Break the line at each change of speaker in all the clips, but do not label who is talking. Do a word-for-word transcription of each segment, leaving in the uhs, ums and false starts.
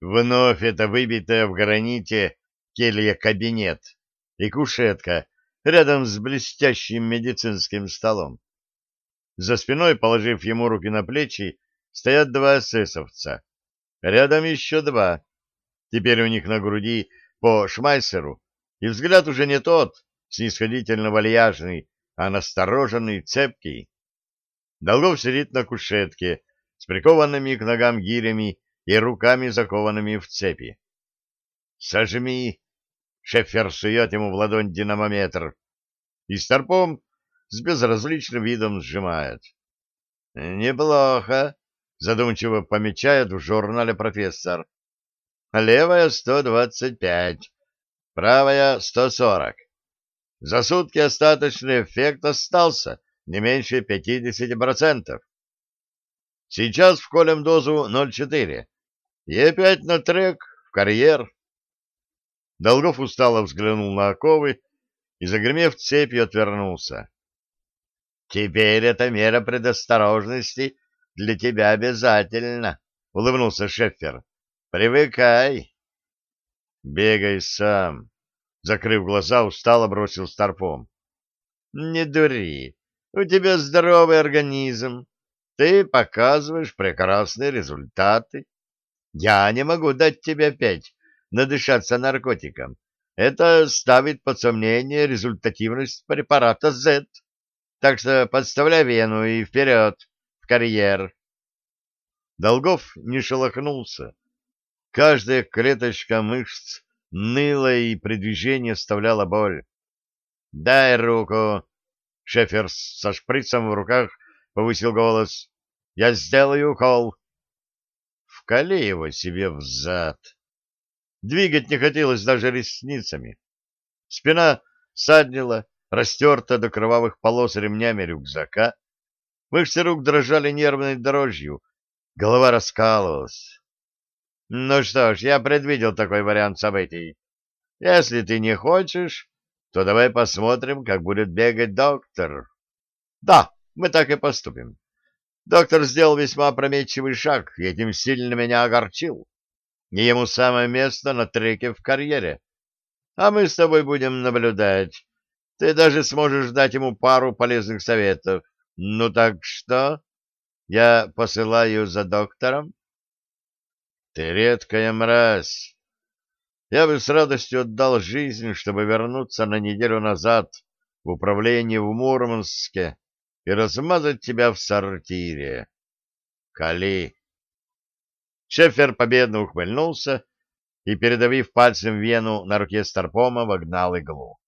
Вновь это выбитая в граните келья-кабинет и кушетка рядом с блестящим медицинским столом. За спиной, положив ему руки на плечи, стоят два эсэсовца. Рядом еще два. Теперь у них на груди по шмайсеру, и взгляд уже не тот, снисходительно вальяжный, а настороженный, цепкий. Долгов сидит на кушетке с прикованными к ногам гирями и руками, закованными в цепи. «Сожми!» — Шефер сует ему в ладонь динамометр. И старпом с безразличным видом сжимает. «Неплохо», — задумчиво помечает в журнале профессор. «Левая — сто двадцать пять, правая — сто сорок. За сутки остаточный эффект остался не меньше пятидесяти процентов. Сейчас вколем дозу ноль четыре. И опять на трек, в карьер». Долгов устало взглянул на оковы и, загремев цепью, отвернулся. «Теперь эта мера предосторожности для тебя обязательно», — улыбнулся Шеффер. «Привыкай». «Бегай сам», — закрыв глаза, устало бросил старпом. «Не дури, у тебя здоровый организм, ты показываешь прекрасные результаты. Я не могу дать тебе опять надышаться наркотиком. Это ставит под сомнение результативность препарата Z. Так что подставляй вену и вперед, в карьер». Долгов не шелохнулся. Каждая клеточка мышц ныла и при движении оставляла боль. «Дай руку!» Шефер со шприцем в руках повысил голос. «Я сделаю укол!» Вкали его себе в зад. Двигать не хотелось даже ресницами. Спина саднила, растерта до кровавых полос ремнями рюкзака. Мышцы рук дрожали нервной дрожью. Голова раскалывалась. «Ну что ж, я предвидел такой вариант событий. Если ты не хочешь, то давай посмотрим, как будет бегать доктор». «Да, мы так и поступим. Доктор сделал весьма опрометчивый шаг, и этим сильно меня огорчил. И ему самое место на треке в карьере. А мы с тобой будем наблюдать. Ты даже сможешь дать ему пару полезных советов. Ну так что? Я посылаю за доктором?» «Ты редкая мразь. Я бы с радостью отдал жизнь, чтобы вернуться на неделю назад в управление в Мурманске и размазать тебя в сортире. Кали». Шефер победно ухмыльнулся и, передавив пальцем вену на руке старпома, вогнал иглу.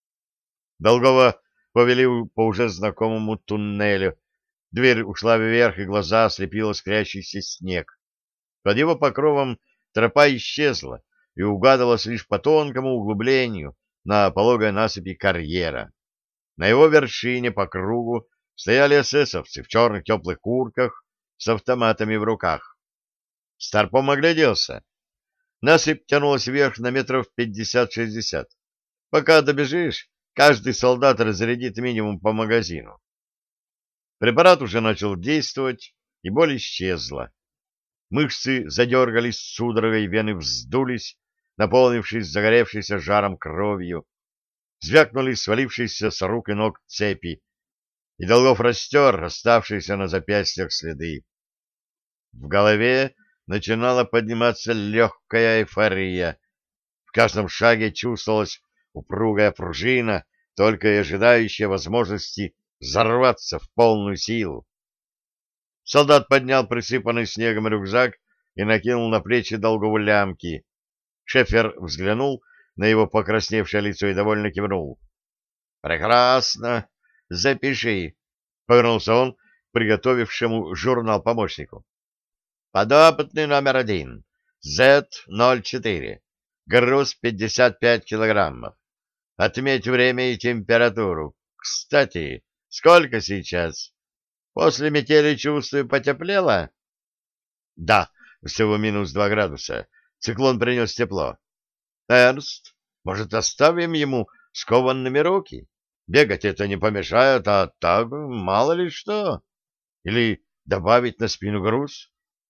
Долгова повели по уже знакомому туннелю. Дверь ушла вверх, и глаза ослепил искрящийся снег. Под его покровом тропа исчезла и угадывалась лишь по тонкому углублению на пологой насыпи карьера. На его вершине по кругу стояли эсэсовцы в черных теплых куртках с автоматами в руках. Старпом огляделся. Насыпь тянулась вверх на метров пятьдесят-шестьдесят. Пока добежишь, каждый солдат разрядит минимум по магазину. Препарат уже начал действовать, и боль исчезла. Мышцы задергались судорогой, вены вздулись, наполнившись загоревшейся жаром кровью. Звякнули свалившиеся с рук и ног цепи, и Долгов растер оставшиеся на запястьях следы. В голове начинала подниматься легкая эйфория. В каждом шаге чувствовалась упругая пружина, только и ожидающая возможности взорваться в полную силу. Солдат поднял присыпанный снегом рюкзак и накинул на плечи Долгову лямки. Шефер взглянул на его покрасневшее лицо и довольно кивнул. «Прекрасно. Запиши», — повернулся он к приготовившему журнал помощнику. «Подопытный номер один. зет ноль четыре. Груз пятьдесят пять килограммов. Отметь время и температуру. Кстати, сколько сейчас? После метели, чувствую, потеплело?» «Да, всего минус два градуса. Циклон принес тепло». «Эрнст, может, оставим ему скованными руки? Бегать это не помешает, а так мало ли что. Или добавить на спину груз?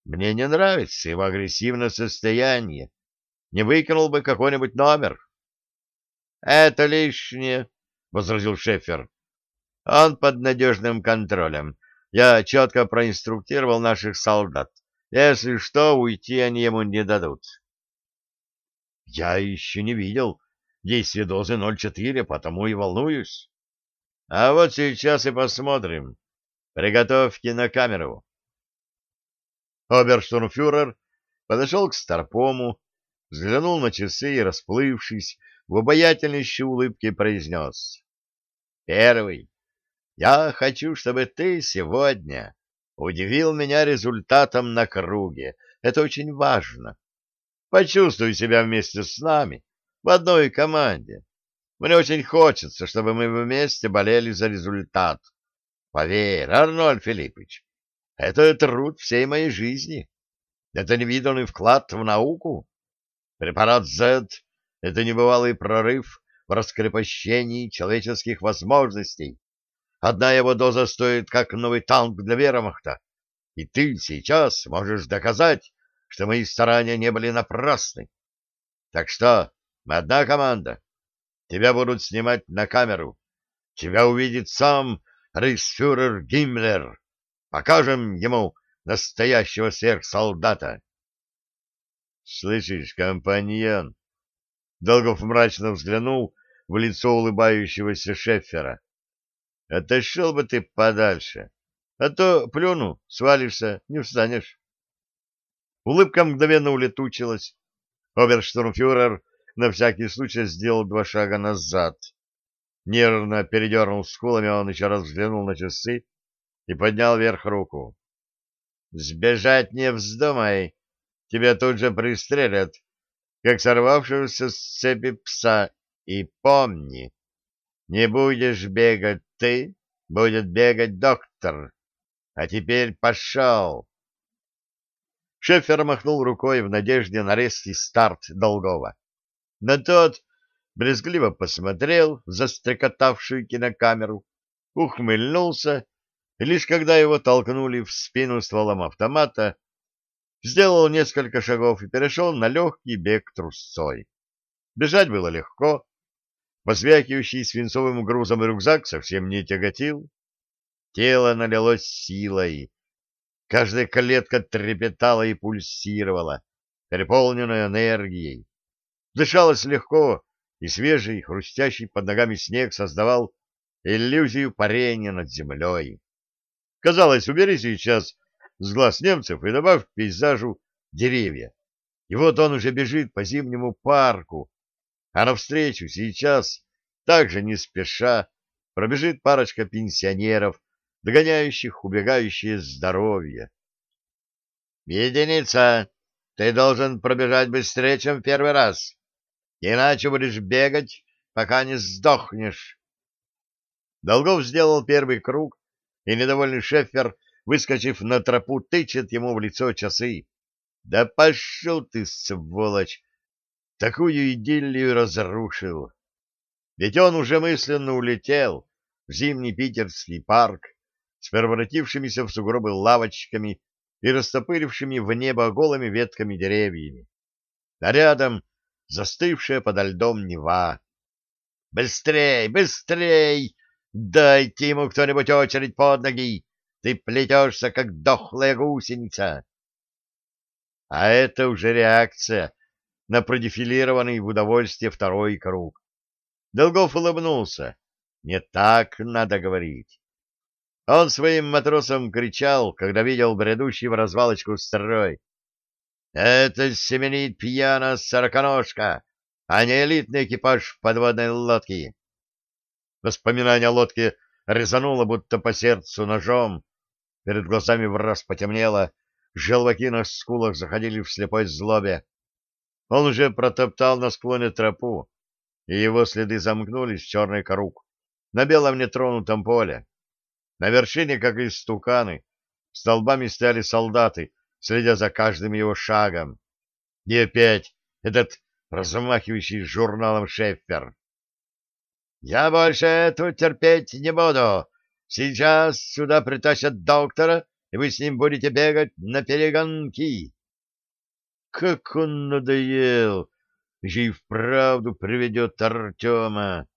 Мне не нравится его агрессивное состояние. Не выкинул бы какой-нибудь номер. — Это лишнее, — возразил Шефер. — Он под надежным контролем. Я четко проинструктировал наших солдат. Если что, уйти они ему не дадут. — Я еще не видел действия дозы ноль четыре, потому и волнуюсь. — А вот сейчас и посмотрим. Приготовьте на камеру. Оберштурмфюрер подошел к старпому, взглянул на часы и, расплывшись, в обаятельнейшей улыбке произнес. — Первый, я хочу, чтобы ты сегодня удивил меня результатом на круге. Это очень важно. Почувствуй себя вместе с нами в одной команде. Мне очень хочется, чтобы мы вместе болели за результат. Поверь, Арнольд Филиппович, это труд всей моей жизни. Это невиданный вклад в науку. Препарат Z — это небывалый прорыв в раскрепощении человеческих возможностей. Одна его доза стоит как новый танк для вермахта. И ты сейчас можешь доказать, что мои старания не были напрасны. Так что мы одна команда. Тебя будут снимать на камеру. Тебя увидит сам рейхсфюрер Гиммлер. Покажем ему настоящего сверхсолдата. Слышишь, компаньон? Долгов мрачно взглянул в лицо улыбающегося Шеффера. Отошел бы ты подальше, а то плюну, свалишься, не встанешь. Улыбка мгновенно улетучилась. Оберштурмфюрер на всякий случай сделал два шага назад. Нервно передернул скулами, он еще раз взглянул на часы и поднял вверх руку. «Сбежать не вздумай, тебя тут же пристрелят, как сорвавшегося с цепи пса, и помни, не будешь бегать ты, будет бегать доктор. А теперь пошел!» Шефер махнул рукой в надежде на резкий старт Долгова. Но тот брезгливо посмотрел в застрекотавшую кинокамеру, ухмыльнулся, и лишь когда его толкнули в спину стволом автомата, сделал несколько шагов и перешел на легкий бег трусцой. Бежать было легко, позвякивающий свинцовым грузом рюкзак совсем не тяготил, тело налилось силой, каждая клетка трепетала и пульсировала, переполненная энергией. Дышалось легко, и свежий, хрустящий под ногами снег создавал иллюзию парения над землей. Казалось, убери сейчас с глаз немцев и добавь к пейзажу деревья. И вот он уже бежит по зимнему парку, а навстречу сейчас, также не спеша, пробежит парочка пенсионеров, догоняющих убегающее здоровье. «Единица, ты должен пробежать быстрее, чем в первый раз, иначе будешь бегать, пока не сдохнешь». Долгов сделал первый круг, и недовольный Шеффер, выскочив на тропу, тычет ему в лицо часы. «Да пошел ты, сволочь! Такую идиллию разрушил!» Ведь он уже мысленно улетел в зимний питерский парк с превратившимися в сугробы лавочками и растопырившими в небо голыми ветками деревьями. А рядом застывшая подо льдом Нева. «Быстрей, быстрей! Дайте ему кто-нибудь очередь под ноги! Ты плетешься, как дохлая гусеница!» А это уже реакция на продефилированный в удовольствие второй круг. Долгов улыбнулся. Не так надо говорить. Он своим матросам кричал, когда видел бредущий в развалочку строй. «Это семенит пьяна сороконожка, а не элитный экипаж подводной лодки!» Воспоминание о лодке резануло будто по сердцу ножом. Перед глазами враз потемнело, желваки на скулах заходили в слепой злобе. Он уже протоптал на склоне тропу, и его следы замкнулись в черный круг на белом нетронутом поле. На вершине, как истуканы, столбами стояли солдаты, следя за каждым его шагом. И опять этот размахивающий журналом Шеффер. «Я больше этого терпеть не буду. Сейчас сюда притащат доктора и вы с ним будете бегать на перегонки. Как он надоел! Еще и вправду приведет Артема.